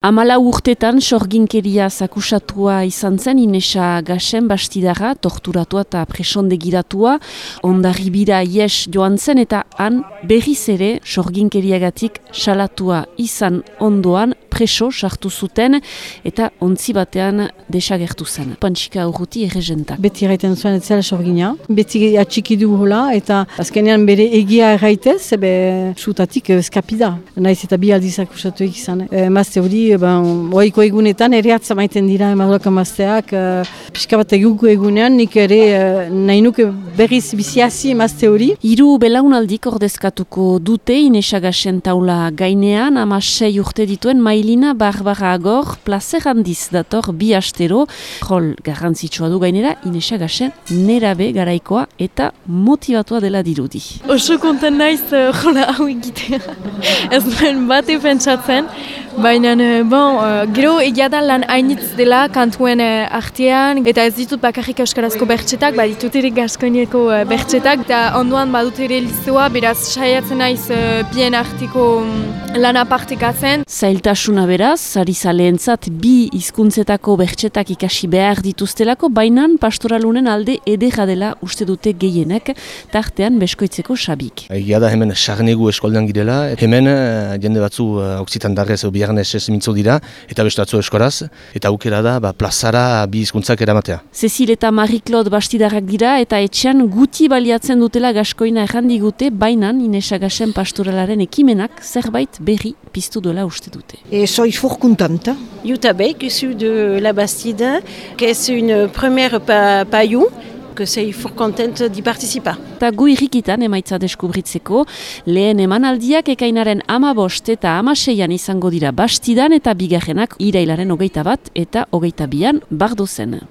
14 urtetan sorginkeria akusatua izan zen Inesa Gasen Bastidarra, torturatua eta presondegiratua, Hondarribira ies joan zen eta han berriz ere sorginkeriagatik salatua izan ondoan preso sartu zuten eta ontzi batean desagertu zen. Pantxika Urruti erregentak. Beti erraiten zuen ez zela sorgina, beti atxikidu hola eta azkenean bere egia erraitez, sutatik eskapida. Naiz eta bi aldiz akusatuek izan. Emazte hori, oiko egunetan ere atzamaiten dira emaduak emazteak. Pixka bat eguko egunean, nik ere nahi nuke berriz biziazi emazte hori. 3 belaunaldik ordezkatuko dute Inesa Gasen taula gainean, 16 urte dituen Mailina Barbara Agor, plazer handiz dator bi astero. Rol garrantzitsua du gainera, Inesa Gasen nerabe garaikoa eta motivatua dela dirudi. Oso konten naiz jola hau egitea. Ez duen bate pentsatzen, baina gero egia da lan hainitz dela kantuen artean, eta ez ditut bakarrik euskarazko bertsetak, ditut ere gaskoineko bertsetak, eta ondoan badut ere lizoa, beraz saiatzen naiz bien arteko lan apartekatzen. Zailtasuna beraz, arizaleentzat bi hizkuntzetako bertsetak ikasi behar dituztelako, baina pastoralunen alde edera dela uste dute gehienek, tartean beskoitzeko Xabik. Egia da hemen sarnegu eskoldean girela, hemen jende batzu oksitan darrez biharnez ez mintzo dira, eta beste batzu eskoraz, eta aukera da plazara bi hizkuntzak eramatea. Cecil eta Marie-Claude Bastidarrak dira, eta etxean guti baliatzen dutela gaskoina errandigute, baina Inesa Gasen pastoralaren ekimenak zerbait berri piztu duela uste dute. Et soy fort contente. Jutta Beck, issue de la Bastide, qui est une première paillou, que c'est fort contente d'y participer. Eta gu irrikitan emaitza deskubritzeko, lehen emanaldiak ekainaren 15 eta 16an izango dira Bastidan eta bigarrenak irailaren 21 eta 22an Bardozen.